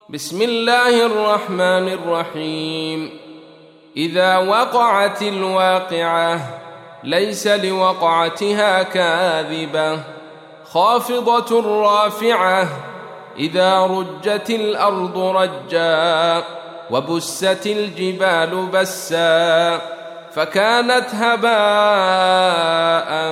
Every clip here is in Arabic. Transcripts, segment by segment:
بسم الله الرحمن الرحيم. إذا وقعت الواقعة ليس لوقعتها كاذبة خافضة رافعة إذا رجت الأرض رجا وبست الجبال بسا فكانت هباء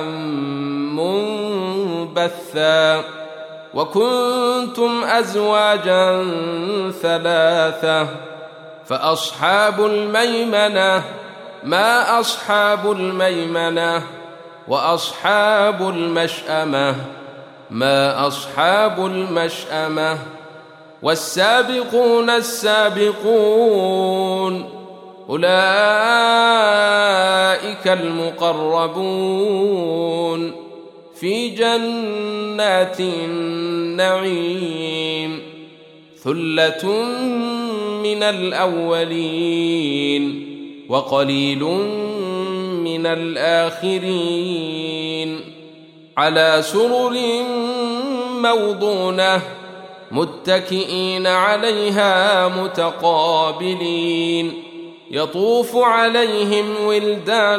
منبثا وكنتم أزواجا ثلاثة فأصحاب الميمنة ما أصحاب الميمنة وأصحاب المشأمة ما أصحاب المشأمة والسابقون السابقون أولئك المقربون في جنات النعيم ثلة من الأولين وقليل من الآخرين على سرر موضونة متكئين عليها متقابلين يطوف عليهم ولدان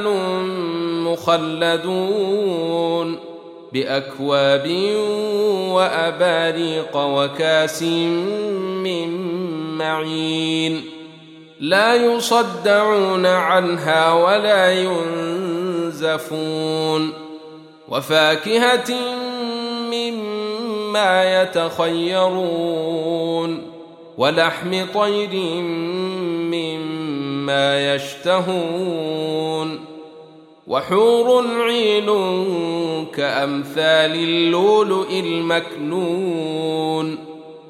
مخلدون بأكواب وأباريق وكاس من معين لا يصدعون عنها ولا ينزفون وفاكهة مما يتخيرون ولحم طير مما يشتهون وحور عين كأمثال اللؤلؤ المكنون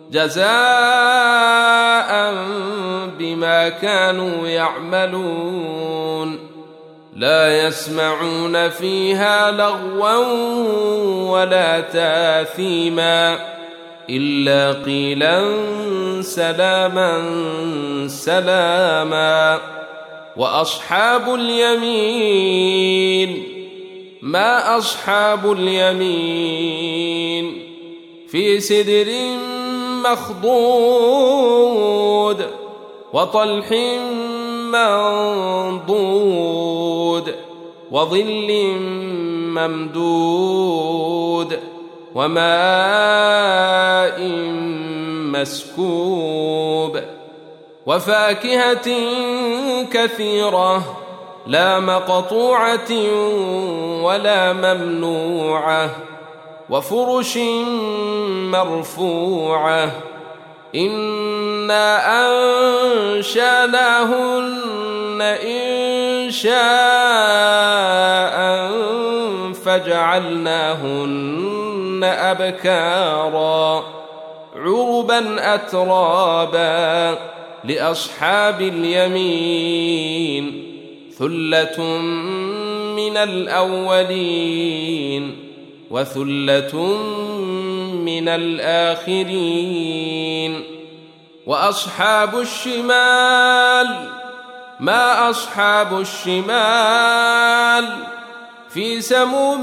جزاء بما كانوا يعملون لا يسمعون فيها لغوا ولا تاثيما إلا قيلا سلاما سلاما وأصحاب اليمين ما أصحاب اليمين في سدر مخضود وطلح منضود وظل ممدود وماء مسكوب وفاكهة كثيرة لا مقطوعة ولا ممنوعة وفرش مرفوعة إنا أنشأناهن إنشاء فجعلناهن أبكارا عربا أترابا لأصحاب اليمين ثلة من الأولين وثلة من الآخرين وأصحاب الشمال ما أصحاب الشمال في سموم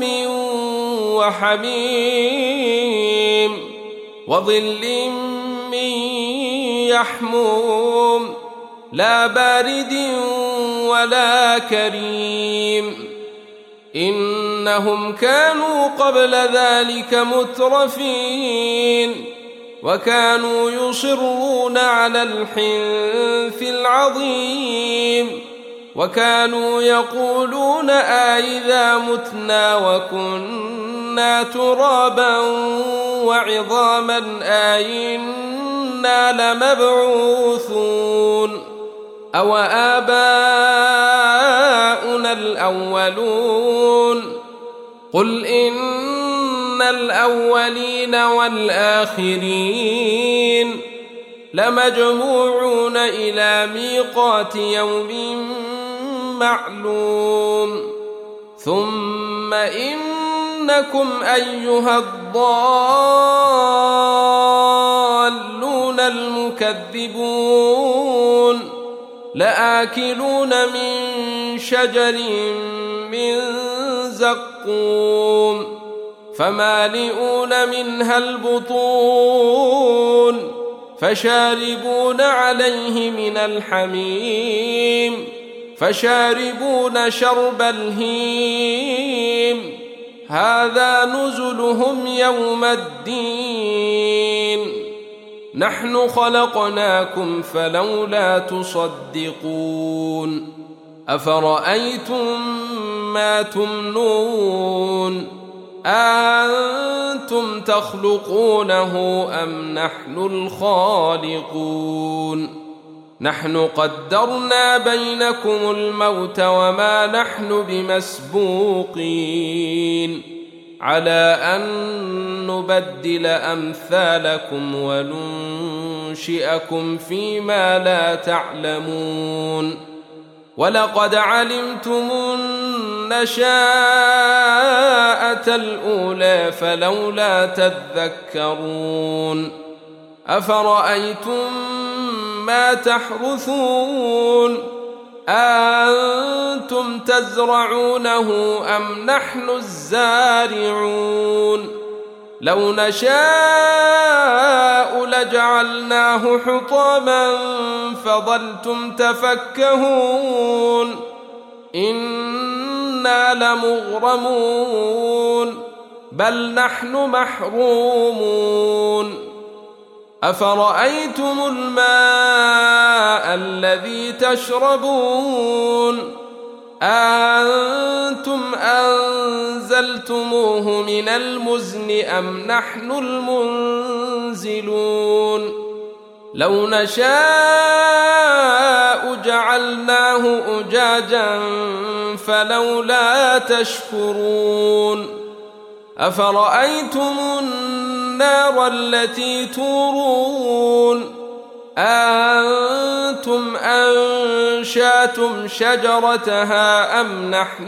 وحميم وظل من يحموم لا بارد ولا كريم إنهم كانوا قبل ذلك مترفين وكانوا يصرون على الحنث العظيم وكانوا يقولون أإذا متنا وكنا ترابا وعظاما أإنا لمبعوثون أو آباؤنا الأولون قل إن الأولين والآخرين لمجموعون إلى ميقات يوم معلوم ثم إنكم أيها الضالون المكذبون لآكلون من شجر من زقوم فمالئون منها البطون فشاربون عليه من الحميم فشاربون شرب الهيم هذا نزلهم يوم الدين نحن خلقناكم فلولا تصدقون أفرأيتم ما تمنون أنتم تخلقونه أم نحن الخالقون نحن قدرنا بينكم الموت وما نحن بمسبوقين على أن نبدل أمثالكم وننشئكم فيما لا تعلمون ولقد علمتم النشاءة الأولى فلولا تذكرون أفرأيتم ما تحرثون أنتم تزرعونه أم نحن الزارعون لو نشاء لجعلناه حطاما فظلتم تفكهون إنا لمغرمون بل نحن محرومون أفرأيتم الماء الذي تشربون أنتم أنزلتموه من المزن أم نحن المنزلون لو نشاء جعلناه أجاجا فلولا تشكرون أفرأيتم النار التي تورون أنتم أنشأتم شجرتها أم نحن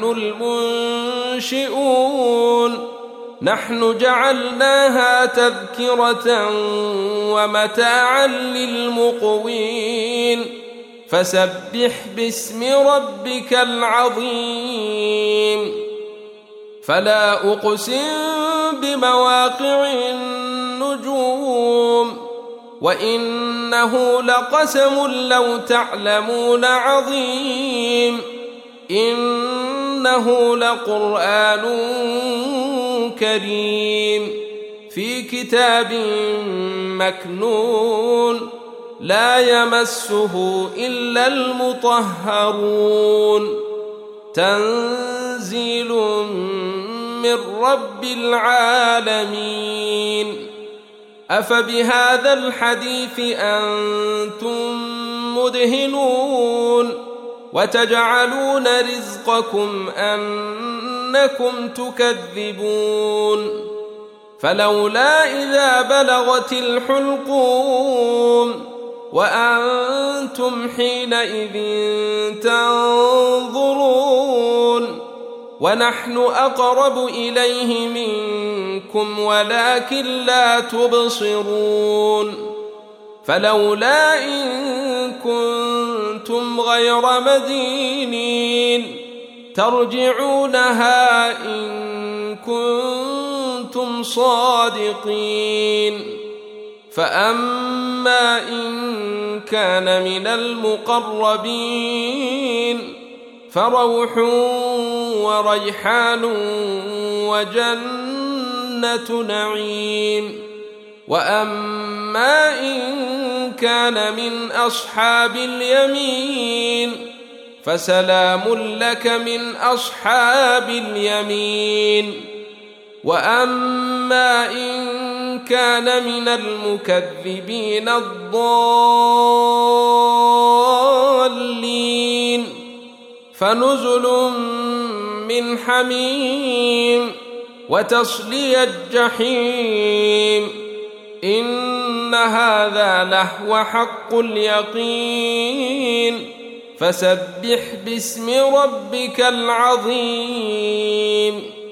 المنشئون نحن جعلناها تذكرة ومتاعا للمقوين فسبح باسم ربك العظيم فلا أقسم بمواقع النجوم وإنه لقسم لو تعلمون عظيم إنه لقرآن كريم في كتاب مكنون لا يمسه إلا المطهرون تنزيل من رب العالمين أفبهذا الحديث أنتم مدهنون وتجعلون رزقكم أنكم تكذبون فلولا إذا بلغت الحلقوم وأنتم حينئذ تنظرون ونحن أقرب إليه منكم ولكن لا تبصرون فلولا إن كنتم غير مدينين ترجعونها إن كنتم صادقين فأما إن كان من المقربين فروح وريحان وجنة نعيم وأما إن كان من أصحاب اليمين فسلام لك من أصحاب اليمين وأما إن كان من المكذبين الضالين فنزل من حميم وتصلية جحيم إن هذا لهو حق اليقين فسبح باسم ربك العظيم